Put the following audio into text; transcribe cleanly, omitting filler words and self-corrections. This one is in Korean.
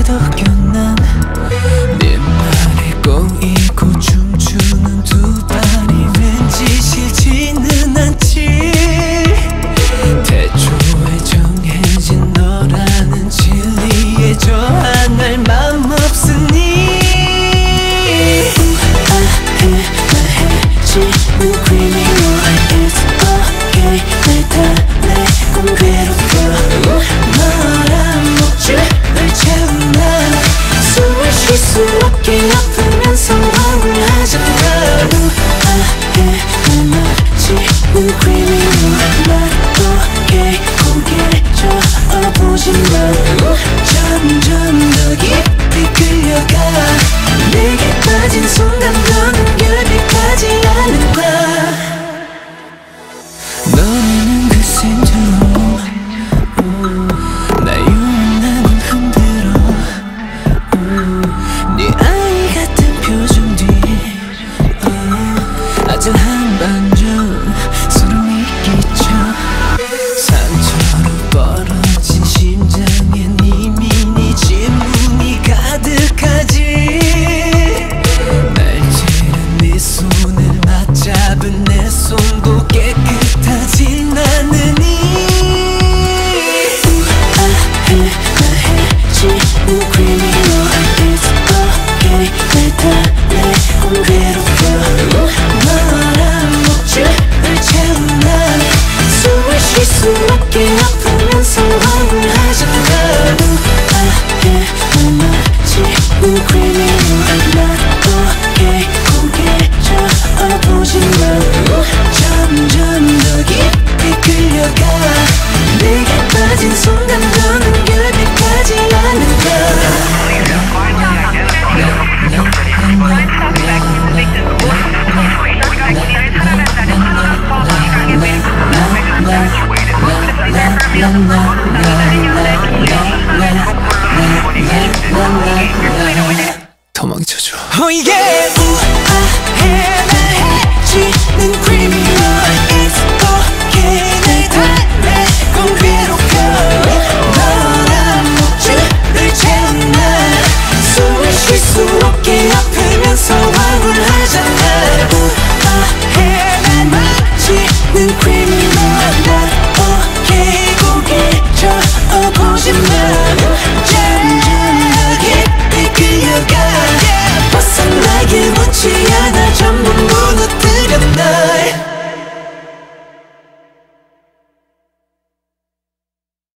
난 네 말에 꼬이고 춤추는 두 발이 왠지 싫지는 않지. 태초에 정해진 너라는 진리에 저 하나의 마음 없으니 우아해지는 creamy It's okay 날 달래곤 괴롭혀 너란 목줄을 채운 난 숨을 쉴 수 없게 아프면서 억울하잖아. 우아해 마치는 creamy 날 okay 고개 저어보지 마. 점점 더 깊이 끌려가 내게 빠진 순간 너는 결백하지 않은 거야. 너는 그 신처럼 나 유난히 흔들어. 네 아이 같은 표정 뒤에 아주 한반전 소름이 끼쳐. 상처로 벌어진 심장엔 이미 네 질문이 가득하지. 날지른 네 손을 맞잡은 내 손도 깨끗하진 않으니 우아해 나해지는 creamy It's okay 날 달래곤 괴롭혀 너란 목줄을 채운 난 숨을 쉴 수 없게 아프면서 억울하잖아. 우아해 마치는 creamy 날 okay 고개 저어보지 마. 점점 더 깊이 끌려가 내게 빠진 순간 너는 결백하지 않은 거야. 도망쳐줘. Oh yeah. 우아해 나해지는 creamy It's okay 날 달래곤 괴롭혀 너란 목줄을 채운 난 숨을 쉴 수 없게 아프면서 억울하잖아. 우아해 날 마치는 creamy 날 okay 고개 저어보지 마. 점점 더 깊이 끌려가 벗어나길 원치